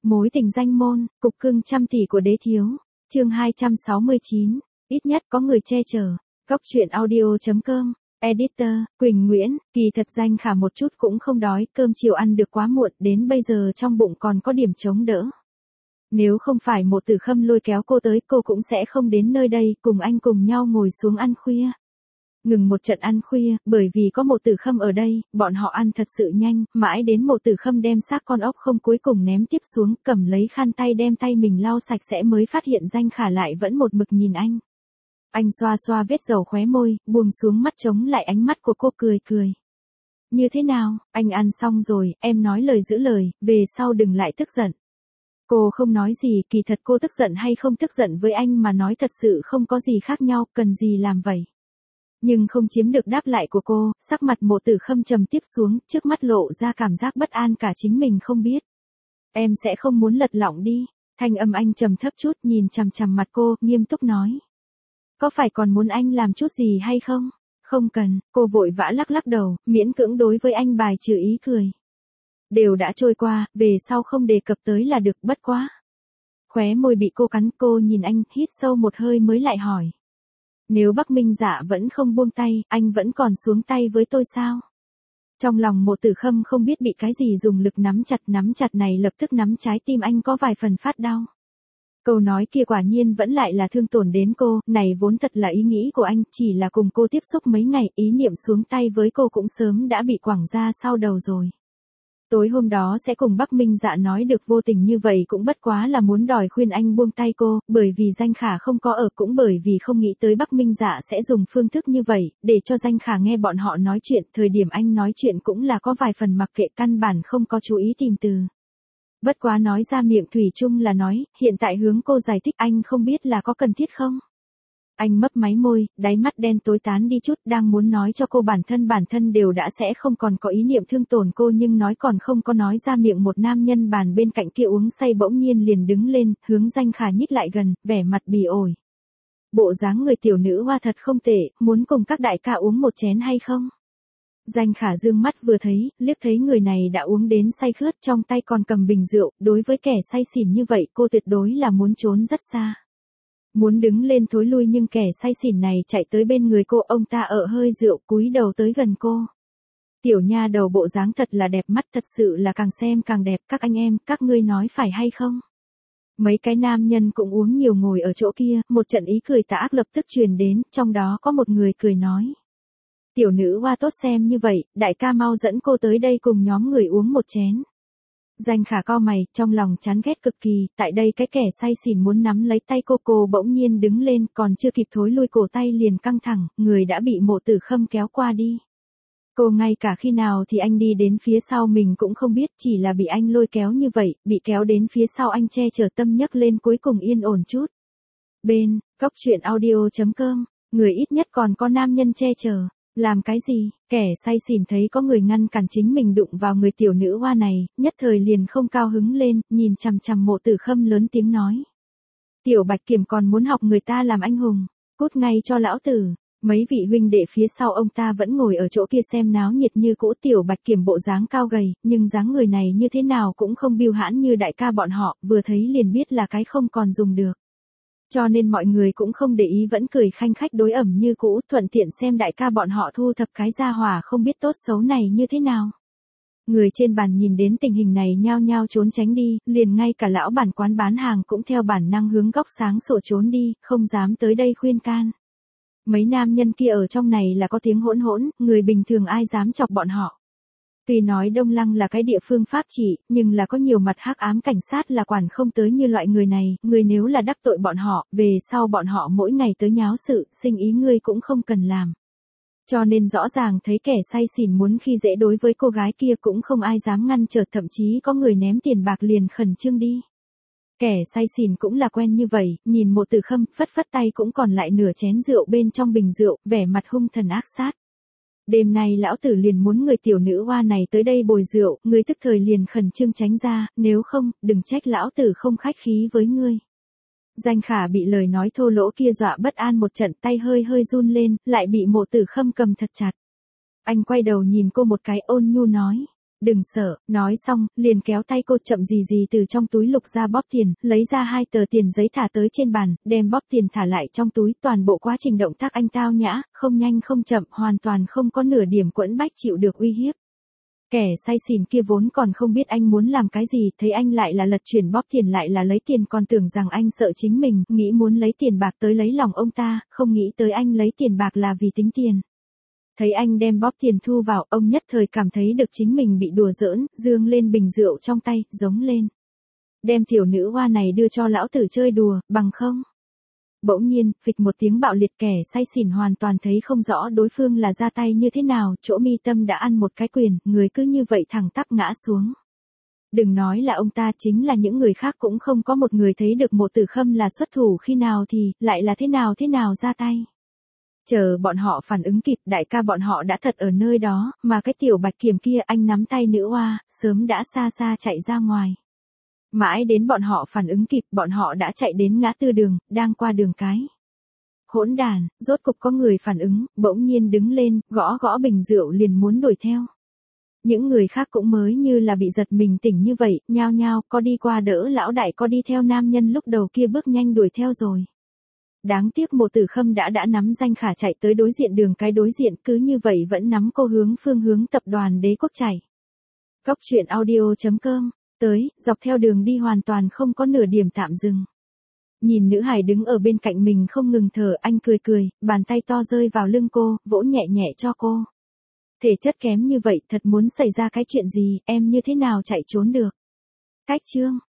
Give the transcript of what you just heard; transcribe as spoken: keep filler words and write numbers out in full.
Mối tình danh môn, cục cưng trăm tỷ của đế thiếu. Chương hai trăm sáu mươi chín, ít nhất có người che chở. Góc truyện audio chấm com. Editor, Quỳnh Nguyễn, kỳ thật Danh Khả một chút cũng không đói, cơm chiều ăn được quá muộn, đến bây giờ trong bụng còn có điểm chống đỡ. Nếu không phải Mộ Tử Khâm lôi kéo cô tới, cô cũng sẽ không đến nơi đây, cùng anh cùng nhau ngồi xuống ăn khuya. Ngừng một trận ăn khuya, bởi vì có Mộ Tử Khâm ở đây, bọn họ ăn thật sự nhanh, mãi đến Mộ Tử Khâm đem xác con ốc không cuối cùng ném tiếp xuống, cầm lấy khăn tay đem tay mình lau sạch sẽ mới phát hiện Danh Khả lại vẫn một mực nhìn anh. Anh xoa xoa vết dầu khóe môi, buông xuống mắt chống lại ánh mắt của cô, cười cười. Như thế nào, anh ăn xong rồi, em nói lời giữ lời, về sau đừng lại tức giận. Cô không nói gì, kỳ thật cô tức giận hay không tức giận với anh mà nói thật sự không có gì khác nhau, cần gì làm vậy. Nhưng không chiếm được đáp lại của cô, sắc mặt Mộ Tử Khâm trầm tiếp xuống, trước mắt lộ ra cảm giác bất an cả chính mình không biết. Em sẽ không muốn lật lọng đi. Thanh âm anh trầm thấp chút, nhìn chằm chằm mặt cô, nghiêm túc nói. Có phải còn muốn anh làm chút gì hay không? Không cần, cô vội vã lắc lắc đầu, miễn cưỡng đối với anh bài trừ ý cười. Đều đã trôi qua, về sau không đề cập tới là được, bất quá. Khóe môi bị cô cắn, cô nhìn anh, hít sâu một hơi mới lại hỏi. Nếu Bắc Minh Dạ vẫn không buông tay, anh vẫn còn xuống tay với tôi sao? Trong lòng Mộ Tử Khâm không biết bị cái gì dùng lực nắm chặt, nắm chặt này lập tức nắm trái tim anh có vài phần phát đau. Câu nói kia quả nhiên vẫn lại là thương tổn đến cô, này vốn thật là ý nghĩ của anh, chỉ là cùng cô tiếp xúc mấy ngày, ý niệm xuống tay với cô cũng sớm đã bị quẳng ra sau đầu rồi. Tối hôm đó sẽ cùng Bắc Minh Dạ nói được vô tình như vậy cũng bất quá là muốn đòi khuyên anh buông tay cô, bởi vì Danh Khả không có ở, cũng bởi vì không nghĩ tới Bắc Minh Dạ sẽ dùng phương thức như vậy, để cho Danh Khả nghe bọn họ nói chuyện, thời điểm anh nói chuyện cũng là có vài phần mặc kệ, căn bản không có chú ý tìm từ. Bất quá nói ra miệng thủy chung là nói, hiện tại hướng cô giải thích anh không biết là có cần thiết không? Anh mấp máy môi, đáy mắt đen tối tán đi chút, đang muốn nói cho cô bản thân bản thân đều đã sẽ không còn có ý niệm thương tổn cô, nhưng nói còn không có nói ra miệng, một nam nhân bàn bên cạnh kia uống say bỗng nhiên liền đứng lên, hướng Danh Khả nhích lại gần, vẻ mặt bỉ ổi. Bộ dáng người tiểu nữ hoa thật không tệ, muốn cùng các đại ca uống một chén hay không? Danh Khả dương mắt vừa thấy, liếc thấy người này đã uống đến say khướt, trong tay còn cầm bình rượu, đối với kẻ say xỉn như vậy cô tuyệt đối là muốn trốn rất xa. Muốn đứng lên thối lui nhưng kẻ say xỉn này chạy tới bên người cô, ông ta ở hơi rượu, cúi đầu tới gần cô. Tiểu nha đầu bộ dáng thật là đẹp mắt, thật sự là càng xem càng đẹp, các anh em, các ngươi nói phải hay không? Mấy cái nam nhân cũng uống nhiều ngồi ở chỗ kia, một trận ý cười tà ác lập tức truyền đến, trong đó có một người cười nói. Tiểu nữ hoa tốt xem như vậy, đại ca mau dẫn cô tới đây cùng nhóm người uống một chén. Danh Khả cau mày, trong lòng chán ghét cực kỳ, tại đây cái kẻ say xỉn muốn nắm lấy tay cô, cô bỗng nhiên đứng lên, còn chưa kịp thối lui cổ tay liền căng thẳng, người đã bị Mộ Tử Khâm kéo qua đi. Cô ngay cả khi nào thì anh đi đến phía sau mình cũng không biết, chỉ là bị anh lôi kéo như vậy, bị kéo đến phía sau anh che chở tâm nhấc lên cuối cùng yên ổn chút. Bên, góc truyện audio chấm com, người ít nhất còn có nam nhân che chở. Làm cái gì? Kẻ say xỉn thấy có người ngăn cản chính mình đụng vào người tiểu nữ hoa này, nhất thời liền không cao hứng lên, nhìn chằm chằm Mộ Tử Khâm lớn tiếng nói. Tiểu Bạch Kiểm còn muốn học người ta làm anh hùng, cút ngay cho lão tử. Mấy vị huynh đệ phía sau ông ta vẫn ngồi ở chỗ kia xem náo nhiệt như cũ, Tiểu Bạch Kiểm bộ dáng cao gầy, nhưng dáng người này như thế nào cũng không biêu hãn như đại ca bọn họ, vừa thấy liền biết là cái không còn dùng được. Cho nên mọi người cũng không để ý, vẫn cười khanh khách đối ẩm như cũ, thuận tiện xem đại ca bọn họ thu thập cái gia hỏa không biết tốt xấu này như thế nào. Người trên bàn nhìn đến tình hình này nhao nhao trốn tránh đi, liền ngay cả lão bản quán bán hàng cũng theo bản năng hướng góc sáng sổ trốn đi, không dám tới đây khuyên can. Mấy nam nhân kia ở trong này là có tiếng hỗn hỗn, người bình thường ai dám chọc bọn họ. Tuy nói Đông Lăng là cái địa phương pháp trị, nhưng là có nhiều mặt hắc ám, cảnh sát là quản không tới như loại người này, người nếu là đắc tội bọn họ, về sau bọn họ mỗi ngày tới nháo sự, sinh ý ngươi cũng không cần làm. Cho nên rõ ràng thấy kẻ say xỉn muốn khi dễ đối với cô gái kia cũng không ai dám ngăn trở, thậm chí có người ném tiền bạc liền khẩn trương đi. Kẻ say xỉn cũng là quen như vậy, nhìn Mộ Tử Khâm, phất phất tay cũng còn lại nửa chén rượu bên trong bình rượu, vẻ mặt hung thần ác sát. Đêm nay lão tử liền muốn người tiểu nữ hoa này tới đây bồi rượu, ngươi tức thời liền khẩn trương tránh ra, nếu không, đừng trách lão tử không khách khí với ngươi. Danh Khả bị lời nói thô lỗ kia dọa bất an một trận, tay hơi hơi run lên, lại bị Mộ Tử Khâm cầm thật chặt. Anh quay đầu nhìn cô một cái, ôn nhu nói. Đừng sợ, nói xong, liền kéo tay cô chậm gì gì từ trong túi lục ra bóp tiền, lấy ra hai tờ tiền giấy thả tới trên bàn, đem bóp tiền thả lại trong túi, toàn bộ quá trình động tác anh tao nhã, không nhanh không chậm, hoàn toàn không có nửa điểm quẫn bách chịu được uy hiếp. Kẻ say xỉn kia vốn còn không biết anh muốn làm cái gì, thấy anh lại là lật chuyển bóp tiền lại là lấy tiền, còn tưởng rằng anh sợ chính mình, nghĩ muốn lấy tiền bạc tới lấy lòng ông ta, không nghĩ tới anh lấy tiền bạc là vì tính tiền. Thấy anh đem bóp tiền thu vào, ông nhất thời cảm thấy được chính mình bị đùa giỡn, giương lên bình rượu trong tay, giống lên. Đem tiểu nữ hoa này đưa cho lão tử chơi đùa, bằng không. Bỗng nhiên, phịch một tiếng bạo liệt, kẻ say xỉn hoàn toàn thấy không rõ đối phương là ra tay như thế nào, chỗ mi tâm đã ăn một cái quyền, người cứ như vậy thẳng tắp ngã xuống. Đừng nói là ông ta, chính là những người khác cũng không có một người thấy được Mộ Tử Khâm là xuất thủ khi nào thì, lại là thế nào thế nào ra tay. Chờ bọn họ phản ứng kịp, đại ca bọn họ đã thật ở nơi đó, mà cái tiểu bạch kiểm kia anh nắm tay nữ oa, sớm đã xa xa chạy ra ngoài. Mãi đến bọn họ phản ứng kịp, bọn họ đã chạy đến ngã tư đường, đang qua đường cái. Hỗn đàn, rốt cục có người phản ứng, bỗng nhiên đứng lên, gõ gõ bình rượu liền muốn đuổi theo. Những người khác cũng mới như là bị giật mình tỉnh như vậy, nhao nhao, có đi qua đỡ lão đại, có đi theo nam nhân lúc đầu kia bước nhanh đuổi theo rồi. Đáng tiếc Mộ Tử Khâm đã đã nắm danh khả chạy tới đối diện đường cái đối diện, cứ như vậy vẫn nắm cô hướng phương hướng tập đoàn Đế Quốc chạy. Góc truyện audio chấm com, tới, dọc theo đường đi hoàn toàn không có nửa điểm tạm dừng. Nhìn nữ hải đứng ở bên cạnh mình không ngừng thở, anh cười cười, bàn tay to rơi vào lưng cô, vỗ nhẹ nhẹ cho cô. Thể chất kém như vậy, thật muốn xảy ra cái chuyện gì, em như thế nào chạy trốn được. Cách chương.